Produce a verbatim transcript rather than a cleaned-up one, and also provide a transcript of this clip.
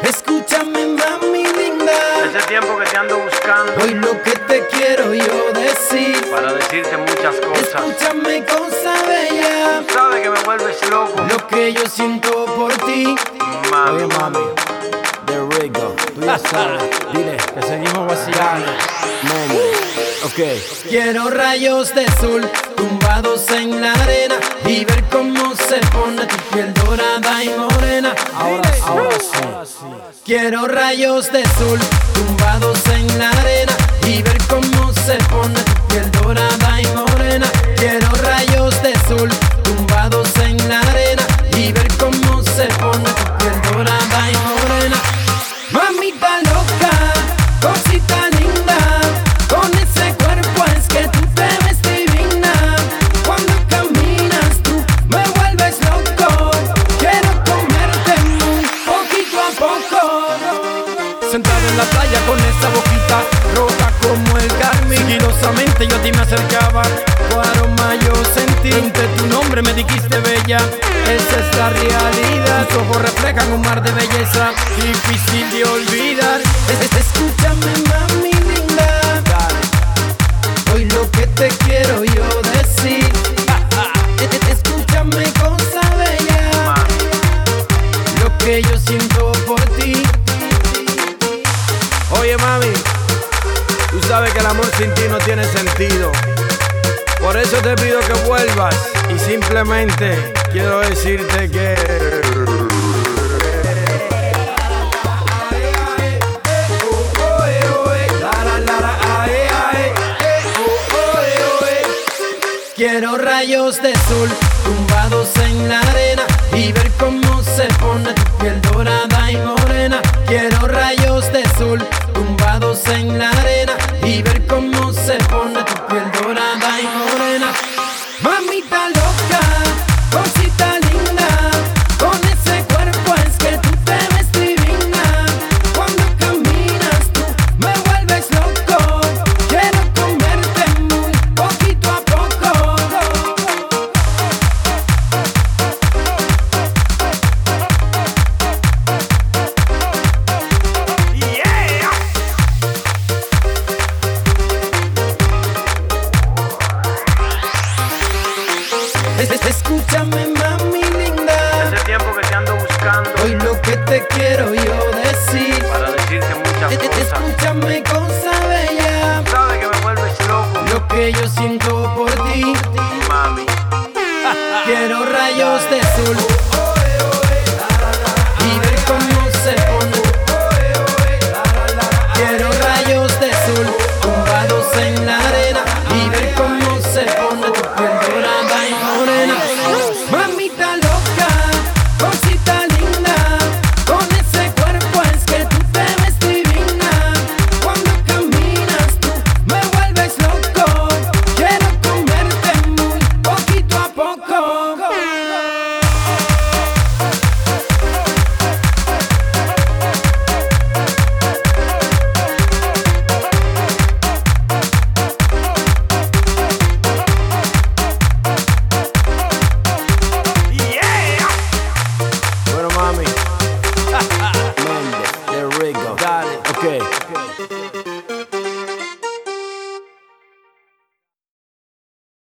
Escúchame, mami linda. Ese tiempo que te ando buscando. Hoy lo que te quiero yo decir. Para decirte muchas cosas. Escúchame, cosa bella. Tú sabes que me vuelves loco. Lo que yo siento por ti. Mami. Oye, mami. There we go. Tú ya sabes. Dile que seguimos vacilando. Mami. Ok. Quiero rayos de sol tumbados en la arena y ver cómo se pone tu piel dorada y morena. Ahora sí, ahora sí. Quiero rayos de sol tumbados en la arena y ver cómo se pone tu piel dorada y morena. Quiero rayos de sol tumbados en la arena y ver cómo se pone tu piel dorada y morena. Mamita loca, cosita linda, con ese cuerpo es que tú te ves divina. Cuando caminas tú me vuelves loco. Quiero comerte muy poquito a poco. Sentado en la playa con esa boquita roja como el carmín, sigilosamente yo a ti me acercaba. Tu aroma yo sentí, ante tu nombre me dijiste bella. Esa es la realidad, tus ojos reflejan un mar de belleza difícil de olvidar. Escúchame, mami linda, hoy lo que te quiero yo decir. Escúchame, cosa bella, lo que yo siento por ti. Oye mami, tú sabes que el amor sin ti no tiene sentido. Por eso te pido que vuelvas y simplemente quiero decirte que quiero rayos de sol tumbados en la arena y ver cómo se pone tu piel dorada y morena. Quiero rayos de sol tumbados en la arena y ver cómo se pone tu piel dorada y morena. Mamita loca, cosita linda, con ese cuerpo es que tú te ves divina. Cuando caminas tú me vuelves loco. Quiero comerte muy poquito a poco. Yeah. Escúchame, mami linda, Ese tiempo que te ando buscando. hoy lo que te quiero yo decir. Para decirte muchas cosas. Escúchame, cosa